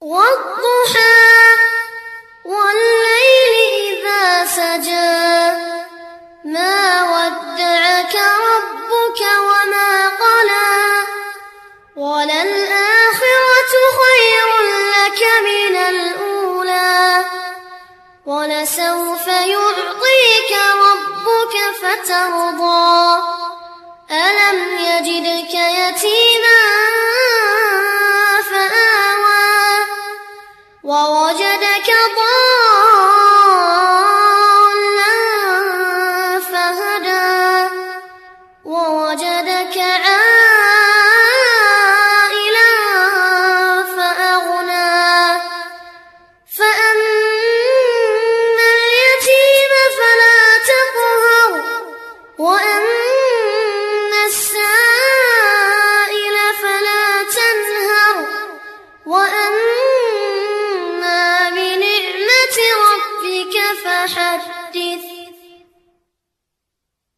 والضحى والليل إذا سجى ما ودعك ربك وما قلى وللآخرة خير لك من الأولى ولسوف يعطيك ربك فترضى ألم يجدك يتيما